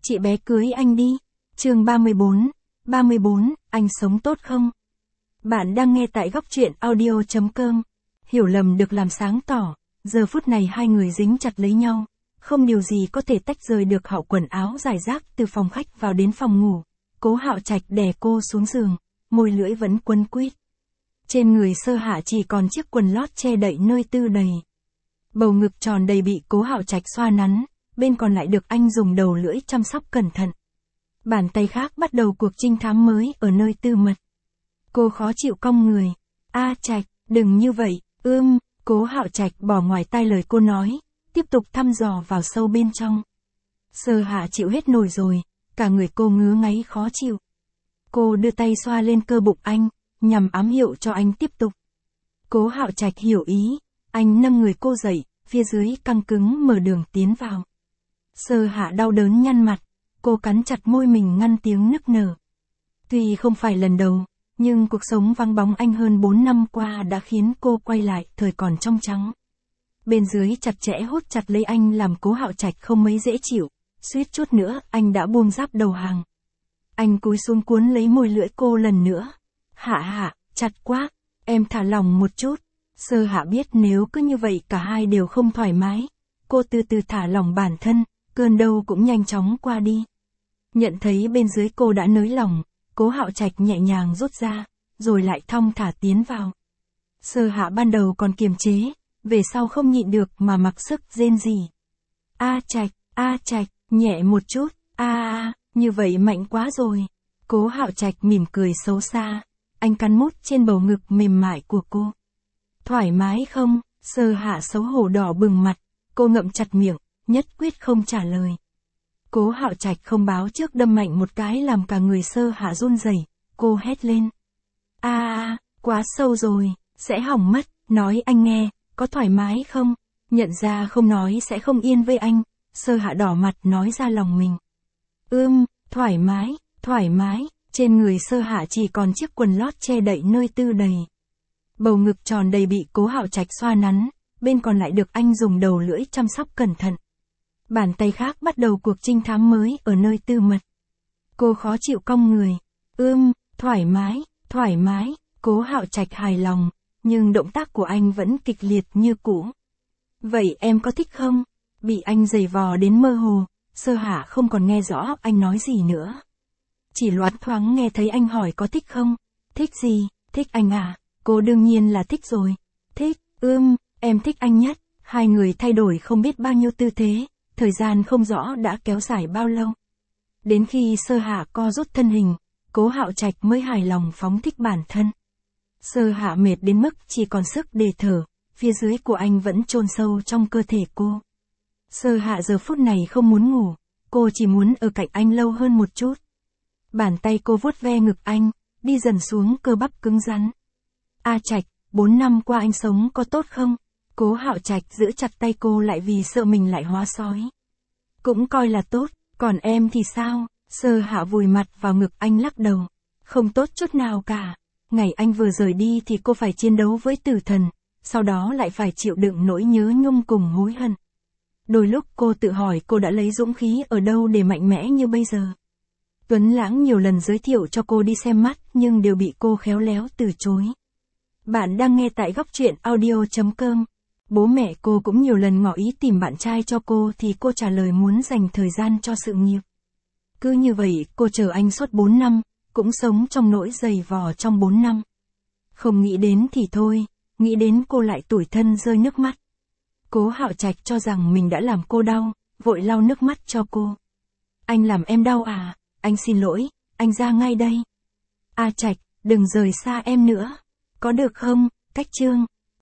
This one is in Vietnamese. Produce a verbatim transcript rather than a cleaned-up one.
Chị bé cưới anh đi. Chương ba mươi bốn. ba mươi bốn, anh sống tốt không? Bạn đang nghe tại góc truyện audio chấm com. Hiểu lầm được làm sáng tỏ, giờ phút này hai người dính chặt lấy nhau, không điều gì có thể tách rời được. Họ quần áo rải rác từ phòng khách vào đến phòng ngủ. Cố Hạo Trạch đè cô xuống giường, môi lưỡi vẫn quấn quýt. Trên người Sơ Hạ chỉ còn chiếc quần lót che đậy nơi tư đầy. Bầu ngực tròn đầy bị Cố Hạo Trạch xoa nắn, bên còn lại được anh dùng đầu lưỡi chăm sóc cẩn thận. Bàn tay khác bắt đầu cuộc trinh thám mới ở nơi tư mật. Cô khó chịu cong người. A Trạch, đừng như vậy, ưm, Cố Hạo Trạch bỏ ngoài tai lời cô nói, tiếp tục thăm dò vào sâu bên trong. Sơ Hạ chịu hết nổi rồi, cả người cô ngứa ngáy khó chịu. Cô đưa tay xoa lên cơ bụng anh, nhằm ám hiệu cho anh tiếp tục. Cố Hạo Trạch hiểu ý, anh nâng người cô dậy, phía dưới căng cứng mở đường tiến vào. Sơ Hạ đau đớn nhăn mặt, cô cắn chặt môi mình ngăn tiếng nức nở. Tuy không phải lần đầu, nhưng cuộc sống vắng bóng anh hơn bốn năm qua đã khiến cô quay lại thời còn trong trắng. Bên dưới chặt chẽ hút chặt lấy anh làm Cố Hạo Trạch không mấy dễ chịu, suýt chút nữa anh đã buông giáp đầu hàng. Anh cúi xuống cuốn lấy môi lưỡi cô lần nữa. Hạ Hạ, chặt quá, em thả lỏng một chút. Sơ Hạ biết nếu cứ như vậy cả hai đều không thoải mái. Cô từ từ thả lỏng bản thân, cơn đau cũng nhanh chóng qua đi. Nhận thấy bên dưới cô đã nới lỏng, Cố Hạo Trạch nhẹ nhàng rút ra, rồi lại thong thả tiến vào. Sơ Hạ ban đầu còn kiềm chế, về sau không nhịn được mà mặc sức rên rỉ. A Trạch, A Trạch, nhẹ một chút, a a, như vậy mạnh quá rồi. Cố Hạo Trạch mỉm cười xấu xa, anh cắn mút trên bầu ngực mềm mại của cô. Thoải mái không? Sơ Hạ xấu hổ đỏ bừng mặt, cô ngậm chặt miệng, nhất quyết không trả lời. Cố Hạo Trạch không báo trước đâm mạnh một cái làm cả người Sơ Hạ run rẩy, cô hét lên. A a, quá sâu rồi, sẽ hỏng mất, nói anh nghe, có thoải mái không? Nhận ra không nói sẽ không yên với anh, Sơ Hạ đỏ mặt nói ra lòng mình. Ưm, thoải mái, thoải mái, trên người Sơ Hạ chỉ còn chiếc quần lót che đậy nơi tư đầy. Bầu ngực tròn đầy bị Cố Hạo Trạch xoa nắn, bên còn lại được anh dùng đầu lưỡi chăm sóc cẩn thận. Bàn tay khác bắt đầu cuộc trinh thám mới ở nơi tư mật. Cô khó chịu cong người. Ưm, thoải mái, thoải mái, Cố Hạo Trạch hài lòng, nhưng động tác của anh vẫn kịch liệt như cũ. Vậy em có thích không? Bị anh giày vò đến mơ hồ, Sơ Hạ không còn nghe rõ anh nói gì nữa. Chỉ loáng thoáng nghe thấy anh hỏi có thích không? Thích gì? Thích anh à? Cô đương nhiên là thích rồi. Thích, ưm, em thích anh nhất. Hai người thay đổi không biết bao nhiêu tư thế, thời gian không rõ đã kéo dài bao lâu. Đến khi Sơ Hạ co rút thân hình, Cố Hạo Trạch mới hài lòng phóng thích bản thân. Sơ Hạ mệt đến mức chỉ còn sức để thở, phía dưới của anh vẫn chôn sâu trong cơ thể cô. Sơ Hạ giờ phút này không muốn ngủ, cô chỉ muốn ở cạnh anh lâu hơn một chút. Bàn tay cô vuốt ve ngực anh, đi dần xuống cơ bắp cứng rắn. A Trạch, bốn năm qua anh sống có tốt không? Cố Hạo Trạch giữ chặt tay cô lại vì sợ mình lại hóa sói. Cũng coi là tốt, còn em thì sao? Sơ Hạ vùi mặt vào ngực anh lắc đầu. Không tốt chút nào cả. Ngày anh vừa rời đi thì cô phải chiến đấu với tử thần, sau đó lại phải chịu đựng nỗi nhớ nhung cùng hối hận. Đôi lúc cô tự hỏi cô đã lấy dũng khí ở đâu để mạnh mẽ như bây giờ. Tuấn Lãng nhiều lần giới thiệu cho cô đi xem mắt nhưng đều bị cô khéo léo từ chối. Bạn đang nghe tại góc truyện audio chấm com. Bố mẹ cô cũng nhiều lần ngỏ ý tìm bạn trai cho cô thì cô trả lời muốn dành thời gian cho sự nghiệp. Cứ như vậy cô chờ anh suốt bốn năm, cũng sống trong nỗi dày vò trong bốn năm. Không nghĩ đến thì thôi, nghĩ đến cô lại tủi thân rơi nước mắt. Cố Hạo Trạch cho rằng mình đã làm cô đau, vội lau nước mắt cho cô. Anh làm em đau à? Anh xin lỗi, anh ra ngay đây. A Trạch, đừng rời xa em nữa. Có được không? Cách chương.